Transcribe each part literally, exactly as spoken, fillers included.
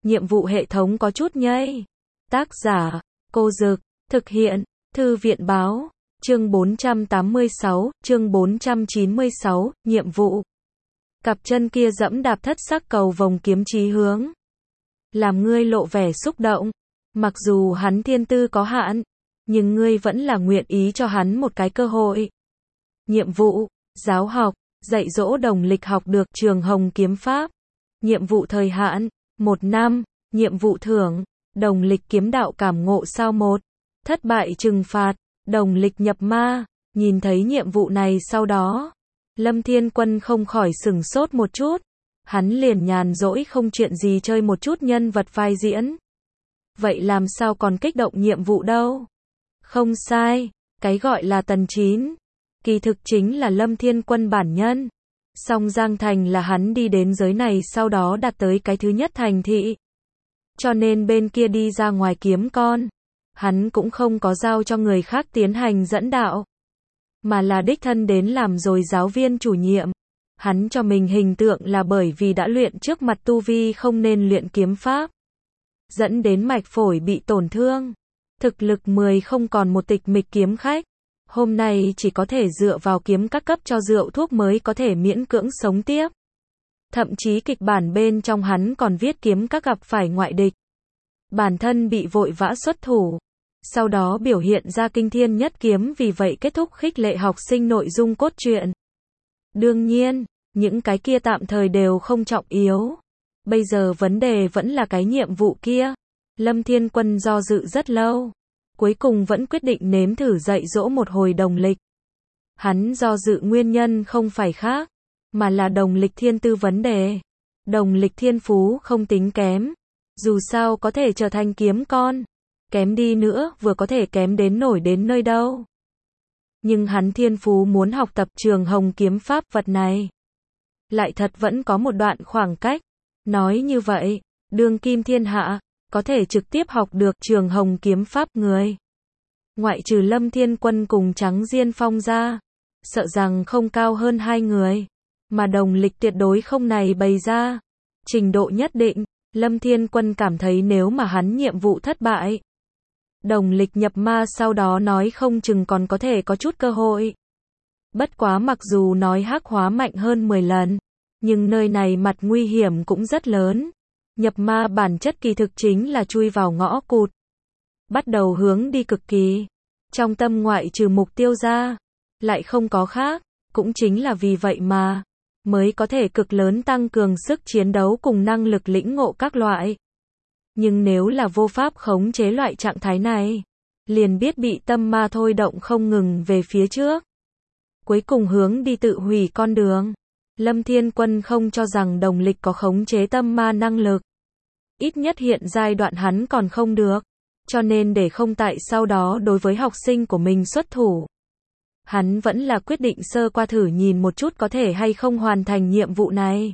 nhiệm vụ hệ thống có chút nhây. Tác giả, Cô Dực, thực hiện, Thư viện Báo, chương bốn trăm tám mươi sáu, chương bốn trăm chín mươi sáu, nhiệm vụ. Cặp chân kia dẫm đạp thất sắc cầu vồng kiếm chí hướng. Làm ngươi lộ vẻ xúc động. Mặc dù hắn thiên tư có hạn, nhưng ngươi vẫn là nguyện ý cho hắn một cái cơ hội. Nhiệm vụ, giáo học, dạy dỗ đồng lịch học được trường Hồng kiếm pháp. Nhiệm vụ thời hạn, một năm. Nhiệm vụ thưởng, đồng lịch kiếm đạo cảm ngộ sao một. Thất bại trừng phạt, đồng lịch nhập ma. Nhìn thấy nhiệm vụ này sau đó, Lâm Thiên Quân không khỏi sửng sốt một chút. Hắn liền nhàn rỗi không chuyện gì chơi một chút nhân vật vai diễn. Vậy làm sao còn kích động nhiệm vụ đâu? Không sai, cái gọi là tần chín, kỳ thực chính là Lâm Thiên Quân bản nhân. Song Giang Thành là hắn đi đến giới này sau đó đạt tới cái thứ nhất thành thị. Cho nên bên kia đi ra ngoài kiếm con, hắn cũng không có giao cho người khác tiến hành dẫn đạo, mà là đích thân đến làm rồi giáo viên chủ nhiệm. Hắn cho mình hình tượng là bởi vì đã luyện trước mặt tu vi không nên luyện kiếm pháp, dẫn đến mạch phổi bị tổn thương. Thực lực mười không còn một tịch mịch kiếm khách. Hôm nay chỉ có thể dựa vào kiếm các cấp cho rượu thuốc mới có thể miễn cưỡng sống tiếp. Thậm chí kịch bản bên trong hắn còn viết kiếm các gặp phải ngoại địch. Bản thân bị vội vã xuất thủ. Sau đó biểu hiện ra kinh thiên nhất kiếm, vì vậy kết thúc khích lệ học sinh nội dung cốt truyện. Đương nhiên, những cái kia tạm thời đều không trọng yếu. Bây giờ vấn đề vẫn là cái nhiệm vụ kia. Lâm Thiên Quân do dự rất lâu, cuối cùng vẫn quyết định nếm thử dạy dỗ một hồi đồng lịch. Hắn do dự nguyên nhân không phải khác, mà là đồng lịch thiên tư vấn đề. Đồng lịch thiên phú không tính kém, dù sao có thể trở thành kiếm con. Kém đi nữa vừa có thể kém đến nổi đến nơi đâu. Nhưng hắn thiên phú muốn học tập trường Hồng kiếm pháp vật này, lại thật vẫn có một đoạn khoảng cách. Nói như vậy, đương kim thiên hạ, có thể trực tiếp học được trường Hồng kiếm pháp người, ngoại trừ Lâm Thiên Quân cùng Trắng Diên Phong ra, sợ rằng không cao hơn hai người. Mà đồng lịch tuyệt đối không này bày ra. Trình độ nhất định, Lâm Thiên Quân cảm thấy nếu mà hắn nhiệm vụ thất bại, đồng lịch nhập ma sau đó nói không chừng còn có thể có chút cơ hội. Bất quá mặc dù nói hắc hóa mạnh hơn mười lần, nhưng nơi này mặt nguy hiểm cũng rất lớn. Nhập ma bản chất kỳ thực chính là chui vào ngõ cụt, bắt đầu hướng đi cực kỳ. Trong tâm ngoại trừ mục tiêu ra, lại không có khác. Cũng chính là vì vậy mà, mới có thể cực lớn tăng cường sức chiến đấu cùng năng lực lĩnh ngộ các loại. Nhưng nếu là vô pháp khống chế loại trạng thái này, liền biết bị tâm ma thôi động không ngừng về phía trước, cuối cùng hướng đi tự hủy con đường. Lâm Thiên Quân không cho rằng đồng lịch có khống chế tâm ma năng lực. Ít nhất hiện giai đoạn hắn còn không được. Cho nên để không tại sau đó đối với học sinh của mình xuất thủ, hắn vẫn là quyết định sơ qua thử nhìn một chút có thể hay không hoàn thành nhiệm vụ này.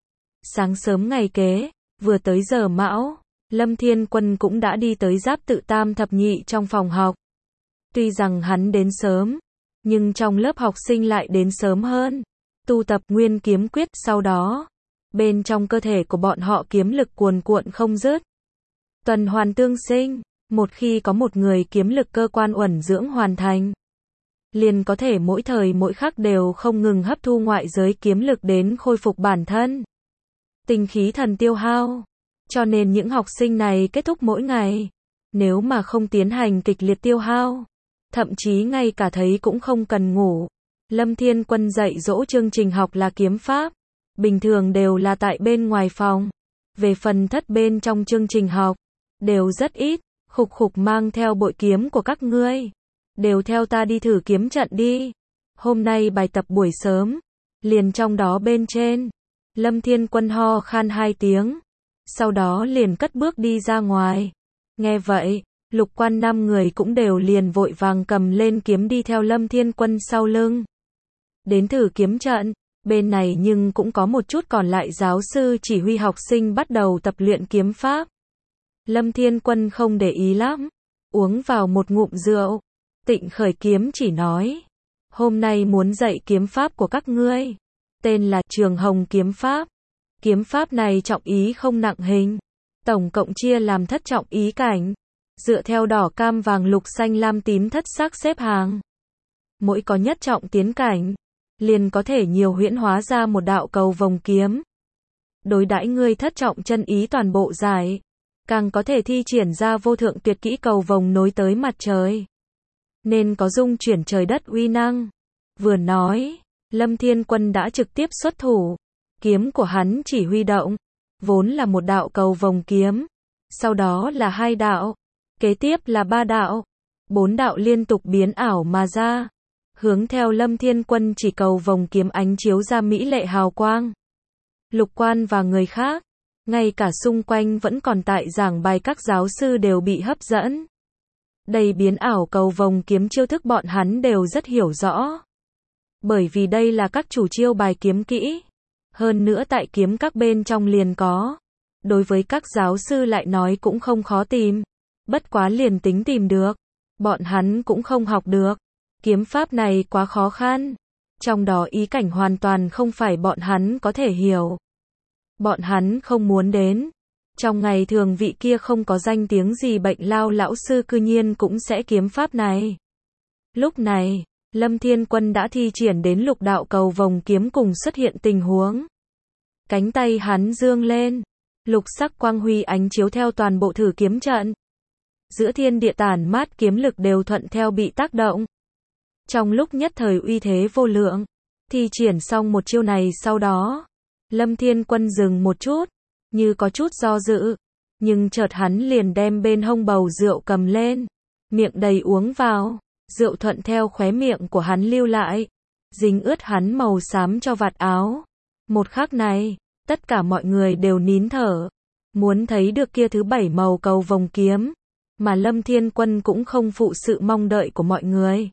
Sáng sớm ngày kế, vừa tới giờ mão, Lâm Thiên Quân cũng đã đi tới Giáp Tự Tam thập nhị trong phòng học. Tuy rằng hắn đến sớm, nhưng trong lớp học sinh lại đến sớm hơn. Tu tập nguyên kiếm quyết sau đó, bên trong cơ thể của bọn họ kiếm lực cuồn cuộn không dứt. Tuần hoàn tương sinh, một khi có một người kiếm lực cơ quan uẩn dưỡng hoàn thành, liền có thể mỗi thời mỗi khắc đều không ngừng hấp thu ngoại giới kiếm lực đến khôi phục bản thân. Tinh khí thần tiêu hao. Cho nên những học sinh này kết thúc mỗi ngày, nếu mà không tiến hành kịch liệt tiêu hao, thậm chí ngay cả thấy cũng không cần ngủ. Lâm Thiên Quân dạy dỗ chương trình học là kiếm pháp, bình thường đều là tại bên ngoài phòng. Về phần thất bên trong chương trình học, đều rất ít. Khục khục mang theo bội kiếm của các ngươi, đều theo ta đi thử kiếm trận đi. Hôm nay bài tập buổi sớm, liền trong đó bên trên. Lâm Thiên Quân ho khan hai tiếng, sau đó liền cất bước đi ra ngoài. Nghe vậy, Lục Quan năm người cũng đều liền vội vàng cầm lên kiếm đi theo Lâm Thiên Quân sau lưng. Đến thử kiếm trận, bên này nhưng cũng có một chút còn lại giáo sư chỉ huy học sinh bắt đầu tập luyện kiếm pháp. Lâm Thiên Quân không để ý lắm, uống vào một ngụm rượu, Tịnh khởi kiếm chỉ nói, hôm nay muốn dạy kiếm pháp của các ngươi, tên là Trường Hồng kiếm pháp. Kiếm pháp này trọng ý không nặng hình, tổng cộng chia làm thất trọng ý cảnh, dựa theo đỏ cam vàng lục xanh lam tím thất sắc xếp hàng. Mỗi có nhất trọng tiến cảnh, liền có thể nhiều huyễn hóa ra một đạo cầu vồng kiếm. Đối đãi ngươi thất trọng chân ý toàn bộ giải, càng có thể thi triển ra vô thượng tuyệt kỹ cầu vồng nối tới mặt trời. Nên có dung chuyển trời đất uy năng. Vừa nói, Lâm Thiên Quân đã trực tiếp xuất thủ. Kiếm của hắn chỉ huy động, vốn là một đạo cầu vồng kiếm, sau đó là hai đạo, kế tiếp là ba đạo, bốn đạo liên tục biến ảo mà ra, hướng theo Lâm Thiên Quân chỉ cầu vồng kiếm ánh chiếu ra mỹ lệ hào quang. Lục Quan và người khác, ngay cả xung quanh vẫn còn tại giảng bài các giáo sư đều bị hấp dẫn. Đây biến ảo cầu vồng kiếm chiêu thức bọn hắn đều rất hiểu rõ. Bởi vì đây là các chủ chiêu bài kiếm kỹ. Hơn nữa tại kiếm các bên trong liền có. Đối với các giáo sư lại nói cũng không khó tìm. Bất quá liền tính tìm được, bọn hắn cũng không học được. Kiếm pháp này quá khó khăn. Trong đó ý cảnh hoàn toàn không phải bọn hắn có thể hiểu. Bọn hắn không muốn đến. Trong ngày thường vị kia không có danh tiếng gì bệnh lao lão sư cư nhiên cũng sẽ kiếm pháp này. Lúc này, Lâm Thiên Quân đã thi triển đến lục đạo cầu vồng kiếm cùng xuất hiện tình huống. Cánh tay hắn dương lên, lục sắc quang huy ánh chiếu theo toàn bộ thử kiếm trận. Giữa thiên địa tản mát kiếm lực đều thuận theo bị tác động. Trong lúc nhất thời uy thế vô lượng, thi triển xong một chiêu này sau đó, Lâm Thiên Quân dừng một chút, như có chút do dự, nhưng chợt hắn liền đem bên hông bầu rượu cầm lên, miệng đầy uống vào, rượu thuận theo khóe miệng của hắn lưu lại, dính ướt hắn màu xám cho vạt áo. Một khắc này, tất cả mọi người đều nín thở, muốn thấy được kia thứ bảy màu cầu vồng kiếm, mà Lâm Thiên Quân cũng không phụ sự mong đợi của mọi người.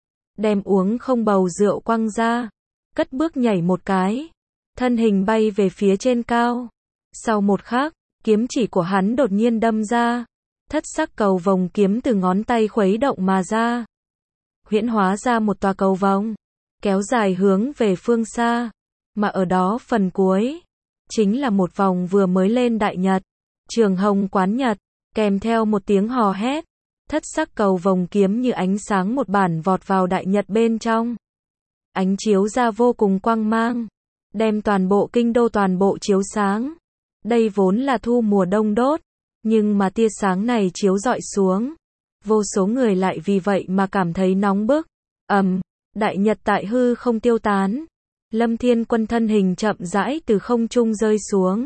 Đem uống không bầu rượu quăng ra, cất bước nhảy một cái, thân hình bay về phía trên cao. Sau một khắc, kiếm chỉ của hắn đột nhiên đâm ra, thất sắc cầu vồng kiếm từ ngón tay khuấy động mà ra, huyễn hóa ra một tòa cầu vồng, kéo dài hướng về phương xa, mà ở đó phần cuối, chính là một vòng vừa mới lên đại nhật, trường hồng quán nhật, kèm theo một tiếng hò hét, thất sắc cầu vồng kiếm như ánh sáng một bản vọt vào đại nhật bên trong. Ánh chiếu ra vô cùng quang mang, đem toàn bộ kinh đô toàn bộ chiếu sáng. Đây vốn là thu mùa đông đốt, nhưng mà tia sáng này chiếu rọi xuống, vô số người lại vì vậy mà cảm thấy nóng bức. Ầm, um, đại nhật tại hư không tiêu tán. Lâm Thiên Quân thân hình chậm rãi từ không trung rơi xuống.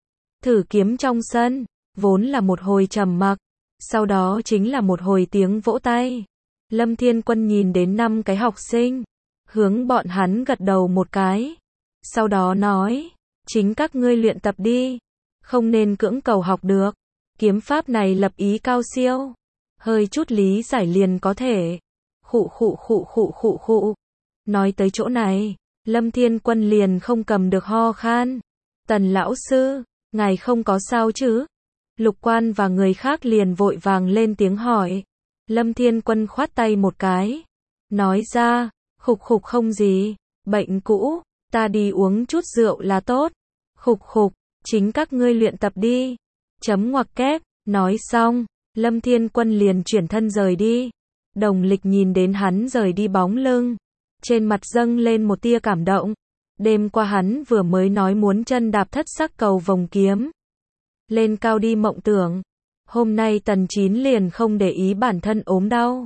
Thử kiếm trong sân, vốn là một hồi trầm mặc, sau đó chính là một hồi tiếng vỗ tay. Lâm Thiên Quân nhìn đến năm cái học sinh, hướng bọn hắn gật đầu một cái, sau đó nói, chính các ngươi luyện tập đi, không nên cưỡng cầu học được. Kiếm pháp này lập ý cao siêu, hơi chút lý giải liền có thể. Khụ khụ khụ khụ khụ khụ. Nói tới chỗ này, Lâm Thiên Quân liền không cầm được ho khan. Tần lão sư, ngài không có sao chứ? Lục Quan và người khác liền vội vàng lên tiếng hỏi. Lâm Thiên Quân khoát tay một cái, nói ra, khục khục không gì, bệnh cũ, ta đi uống chút rượu là tốt. Khục khục, chính các ngươi luyện tập đi. Chấm ngoặc kép, nói xong, Lâm Thiên Quân liền chuyển thân rời đi. Đồng Lịch nhìn đến hắn rời đi bóng lưng, trên mặt dâng lên một tia cảm động. Đêm qua hắn vừa mới nói muốn chân đạp thất sắc cầu vồng kiếm, lên cao đi mộng tưởng. Hôm nay Tần Chín liền không để ý bản thân ốm đau,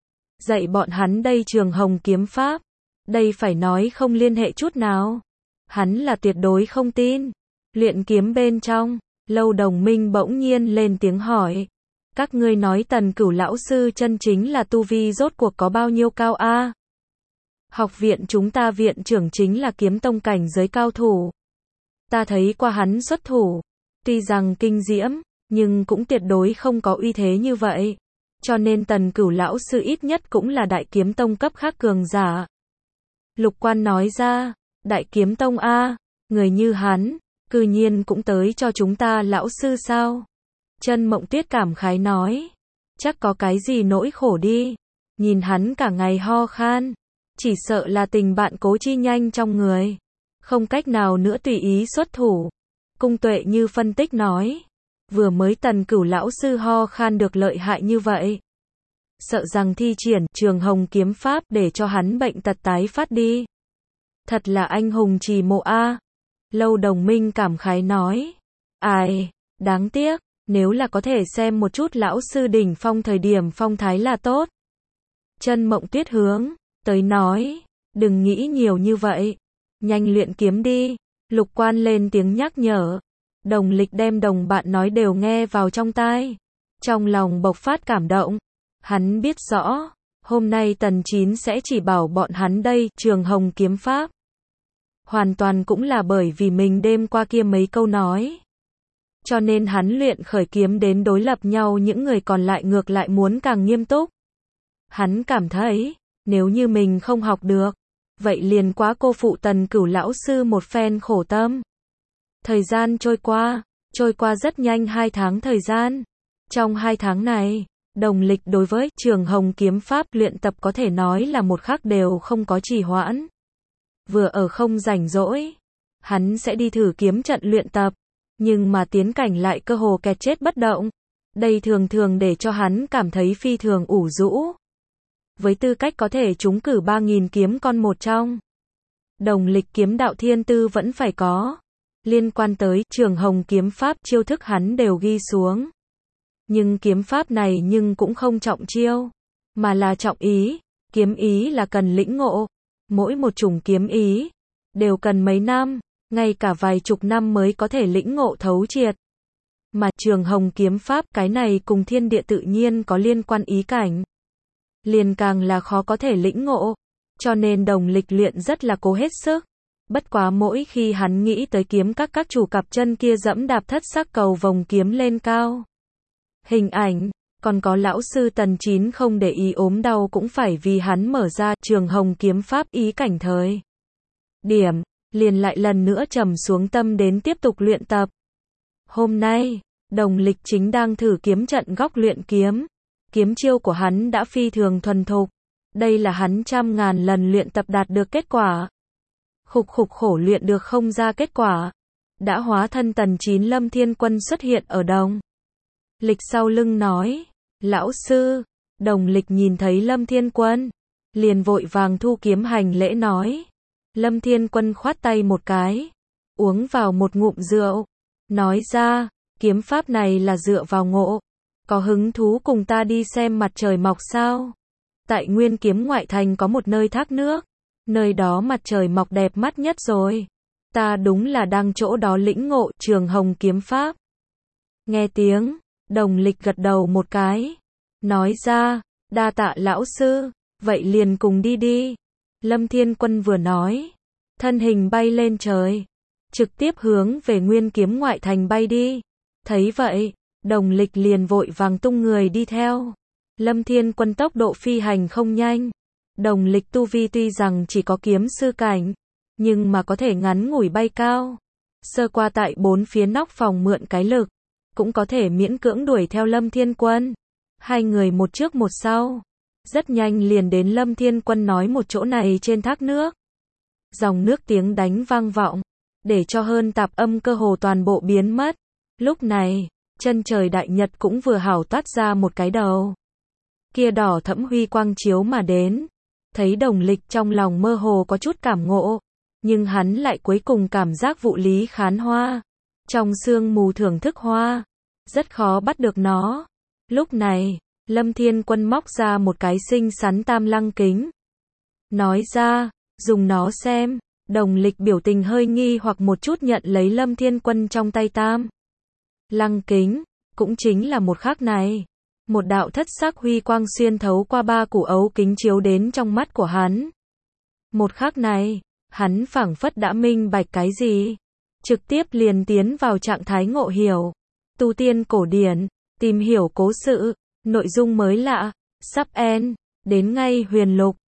dạy bọn hắn đây trường hồng kiếm pháp. Đây phải nói không liên hệ chút nào, hắn là tuyệt đối không tin. Luyện kiếm bên trong, Lâu Đồng Minh bỗng nhiên lên tiếng hỏi, các ngươi nói Tần Cửu lão sư chân chính là tu vi rốt cuộc có bao nhiêu cao a? Học viện chúng ta viện trưởng chính là kiếm tông cảnh giới cao thủ. Ta thấy qua hắn xuất thủ, tuy rằng kinh diễm, nhưng cũng tuyệt đối không có uy thế như vậy. Cho nên Tần Cửu lão sư ít nhất cũng là đại kiếm tông cấp khác cường giả. Lục Quan nói ra, đại kiếm tông a, người như hắn, cư nhiên cũng tới cho chúng ta lão sư sao? Chân Mộng Tuyết cảm khái nói, chắc có cái gì nỗi khổ đi, nhìn hắn cả ngày ho khan, chỉ sợ là tình bạn cố chi nhanh trong người, không cách nào nữa tùy ý xuất thủ. Cung Tuệ Như phân tích nói, Vừa mới Tần Cửu lão sư ho khan được lợi hại như vậy. Sợ rằng thi triển Trường Hồng kiếm pháp để cho hắn bệnh tật tái phát đi. Thật là anh hùng trì mộ a. Lâu Đồng Minh cảm khái nói. Ai, đáng tiếc, nếu là có thể xem một chút lão sư đỉnh phong thời điểm phong thái là tốt. Chân Mộng Tuyết hướng tới nói, đừng nghĩ nhiều như vậy, nhanh luyện kiếm đi. Lục Quan lên tiếng nhắc nhở. Đồng Lịch đem đồng bạn nói đều nghe vào trong tai, trong lòng bộc phát cảm động. Hắn biết rõ, hôm nay Tần Chín sẽ chỉ bảo bọn hắn đây, Trường Hồng kiếm pháp. Hoàn toàn cũng là bởi vì mình đêm qua kia mấy câu nói. Cho nên hắn luyện khởi kiếm đến đối lập nhau, những người còn lại ngược lại muốn càng nghiêm túc. Hắn cảm thấy, nếu như mình không học được, vậy liền quá cô phụ Tần Cửu lão sư một phen khổ tâm. Thời gian trôi qua, trôi qua rất nhanh hai tháng thời gian. Trong hai tháng này, Đồng Lịch đối với Trường Hồng kiếm pháp luyện tập có thể nói là một khắc đều không có trì hoãn. Vừa ở không rảnh rỗi, hắn sẽ đi thử kiếm trận luyện tập, nhưng mà tiến cảnh lại cơ hồ kẹt chết bất động. Đây thường thường để cho hắn cảm thấy phi thường ủ rũ. Với tư cách có thể trúng cử ba nghìn kiếm con một trong, Đồng Lịch kiếm đạo thiên tư vẫn phải có. Liên quan tới Trường Hồng kiếm pháp chiêu thức hắn đều ghi xuống. Nhưng kiếm pháp này nhưng cũng không trọng chiêu, mà là trọng ý. Kiếm ý là cần lĩnh ngộ. Mỗi một chủng kiếm ý đều cần mấy năm, ngay cả vài chục năm mới có thể lĩnh ngộ thấu triệt. Mà Trường Hồng kiếm pháp cái này cùng thiên địa tự nhiên có liên quan ý cảnh, liền càng là khó có thể lĩnh ngộ. Cho nên Đồng Lịch luyện rất là cố hết sức. Bất quá mỗi khi hắn nghĩ tới kiếm các các chủ cặp chân kia dẫm đạp thất sắc cầu vồng kiếm lên cao hình ảnh, còn có lão sư Tần Chín không để ý ốm đau cũng phải vì hắn mở ra Trường Hồng kiếm pháp ý cảnh thời điểm, liền lại lần nữa trầm xuống tâm đến tiếp tục luyện tập. Hôm nay, Đồng Lịch chính đang thử kiếm trận góc luyện kiếm. Kiếm chiêu của hắn đã phi thường thuần thục. Đây là hắn trăm ngàn lần luyện tập đạt được kết quả. Khục khục khổ luyện được không ra kết quả. Đã hóa thân Tần Chín Lâm Thiên Quân xuất hiện ở Đồng Lịch sau lưng nói. Lão sư, Đồng Lịch nhìn thấy Lâm Thiên Quân, liền vội vàng thu kiếm hành lễ nói. Lâm Thiên Quân khoát tay một cái, uống vào một ngụm rượu, nói ra, kiếm pháp này là dựa vào ngộ. Có hứng thú cùng ta đi xem mặt trời mọc sao? Tại Nguyên Kiếm ngoại thành có một nơi thác nước, nơi đó mặt trời mọc đẹp mắt nhất rồi. Ta đúng là đang chỗ đó lĩnh ngộ Trường Hồng kiếm pháp. Nghe tiếng, Đồng Lịch gật đầu một cái, nói ra, đa tạ lão sư, vậy liền cùng đi đi. Lâm Thiên Quân vừa nói, thân hình bay lên trời, trực tiếp hướng về Nguyên Kiếm ngoại thành bay đi. Thấy vậy, Đồng Lịch liền vội vàng tung người đi theo. Lâm Thiên Quân tốc độ phi hành không nhanh. Đồng Lịch tu vi tuy rằng chỉ có kiếm sư cảnh, nhưng mà có thể ngắn ngủi bay cao. Sơ qua tại bốn phía nóc phòng mượn cái lực, cũng có thể miễn cưỡng đuổi theo Lâm Thiên Quân. Hai người một trước một sau, rất nhanh liền đến Lâm Thiên Quân nói một chỗ này trên thác nước. Dòng nước tiếng đánh vang vọng, để cho hơn tạp âm cơ hồ toàn bộ biến mất. Lúc này, chân trời đại nhật cũng vừa hảo toát ra một cái đầu. Kia đỏ thẫm huy quang chiếu mà đến. Thấy Đồng Lịch trong lòng mơ hồ có chút cảm ngộ, nhưng hắn lại cuối cùng cảm giác vụ lý khán hoa. Trong sương mù thưởng thức hoa, rất khó bắt được nó. Lúc này, Lâm Thiên Quân móc ra một cái xinh xắn tam lăng kính. Nói ra, dùng nó xem. Đồng Lịch biểu tình hơi nghi hoặc một chút nhận lấy Lâm Thiên Quân trong tay tam lăng kính, cũng chính là một khắc này. Một đạo thất sắc huy quang xuyên thấu qua ba củ ấu kính chiếu đến trong mắt của hắn. Một khắc này, hắn phảng phất đã minh bạch cái gì. Trực tiếp liền tiến vào trạng thái ngộ hiểu. Tu tiên cổ điển, tìm hiểu cố sự, nội dung mới lạ, sắp end, đến ngay huyền lục.